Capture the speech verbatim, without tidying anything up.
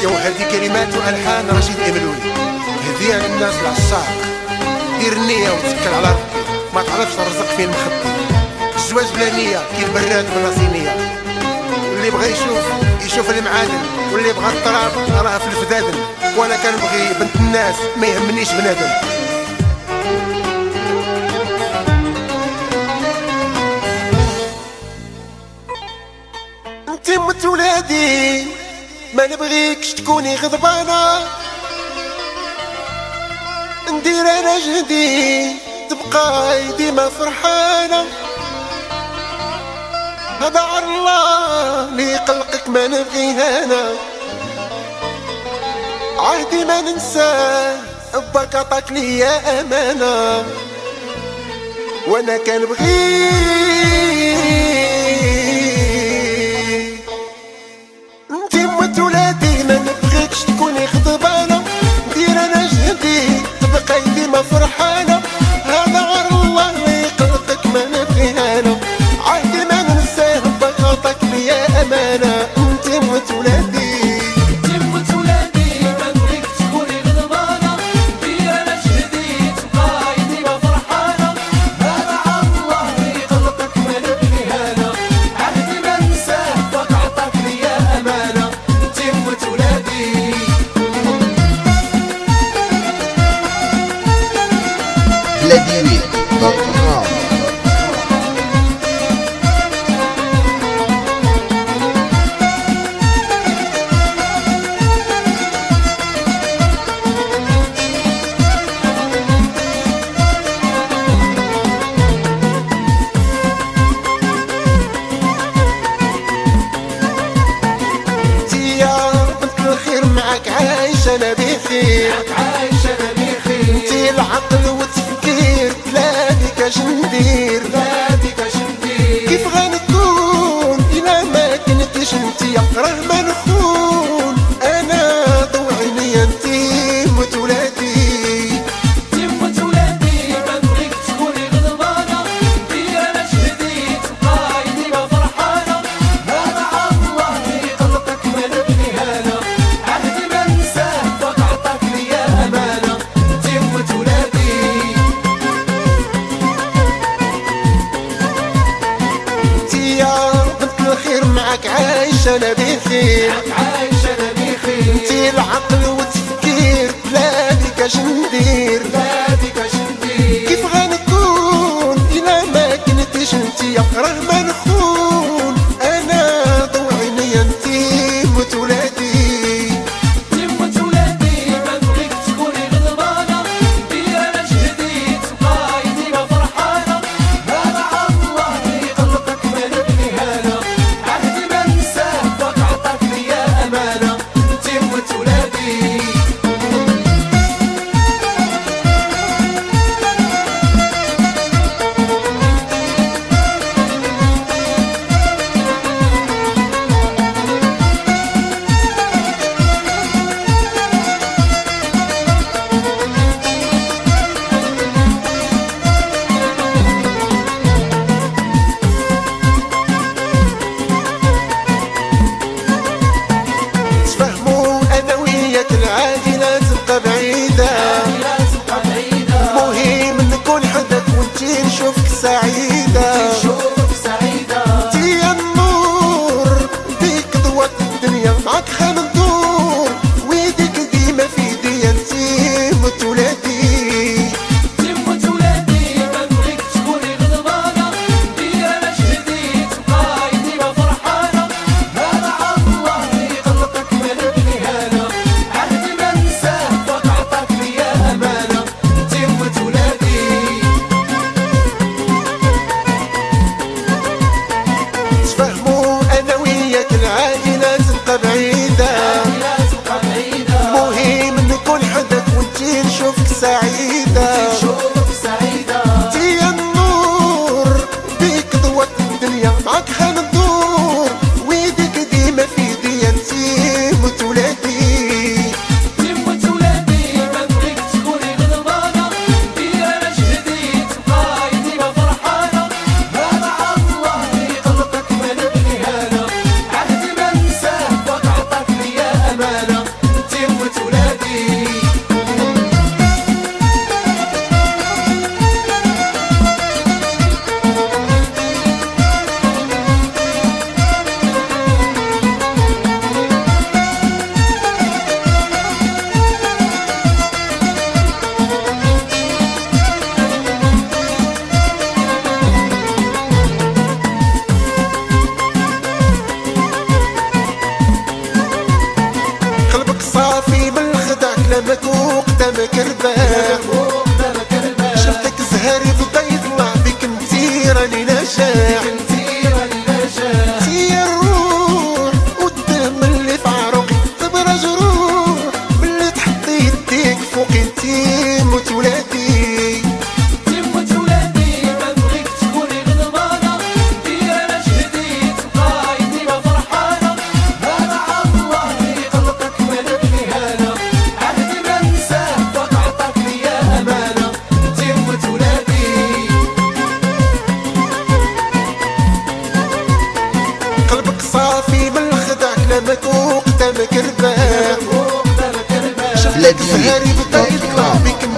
وهذه كلمات والحان رشيد إملوي، هديه للناس العشاق. دير النية وتوكل على ربي، ما تعرفش الرزق فين مخبي. الزواج بلا نية كي البراد بلا صينية، واللي بغى يشوف يشوف المعادن، واللي بغى الطراب راه في الفدادن. وانا كنبغي بنت الناس ما يهمنيش بنادم. انت مت ولادي ما نبغيكش تكوني غضبانة، ندير انا جهدي تبقاي ديما فرحانة. هذا على الله اللي يقلقك ما نبغيه انا، عهدي ما ننساه باك عطاك ليا امانة. وانا كنبغيك انت مت ولادي ما نبغيكش تكوني غضبانة، ندير انا جهدي تبقاي ديما فرحانة. هذا على الله اللي يقلقك ما نبغيه انا، عهدي ما ننساه باك عطاك ليا امانة. انت مت ولادي بلاديوي دوت كوم. معك عايش انا بخير، عايش انا بخير. انتي العقل والتفكير بلادي كاش ندير، بلادي كاش ندير. كيف غنكون الا ما كنتيش انتي راه ما نخون. انا ضوء عينيا انتي مت ولادي، انتي مت ولادي. ما نبغيك تكوني غضبانة، دير انا جهدي تبقاي ديما فرحانة. هذا على الله اللي يقلقك ما نبغيه انا، معك عايش انا بخير، عايش انا بخير. انتي العقل والتفكير بلادي كاش ندير، بلادي كاش ندير. كيف غنكون الا ما كنتيش انتي راه ما نخون. انا ضوء عينيا انتي مت ولادي، انتي مت ولادي. ما نبغيك تكوني غضبانة، دير انا جهدي تبقاي ديما فرحانة. هذا على الله اللي يقلقك ما نبغيه انا، العادلة تبقى بعيدة. مهم نكون حدك وانتي نشوفك سعيدة، انتي يا النور بيك ضوات الدنيا. معاك خندور ويديك ديما في يديا، انتي مت ولادي، انتي مت ولادي. ما نبغيك تكوني غضبانة، دير انا جهدي تبقاي ديما فرحانة. هذا على الله اللي يقلقك ما نبغيه انا، كلامك وقدامك رباح، شفتك زهري بدا يطلع بك انتي راني نجاح، انتي الروح والدم اللي في عروقي تبرى جروح، ملي تحط يديك فوقي انتي موت ولادي. قلبك صافي من الخدع كلامك وقدامك رباح، شفتك زهري بدا يطلع بك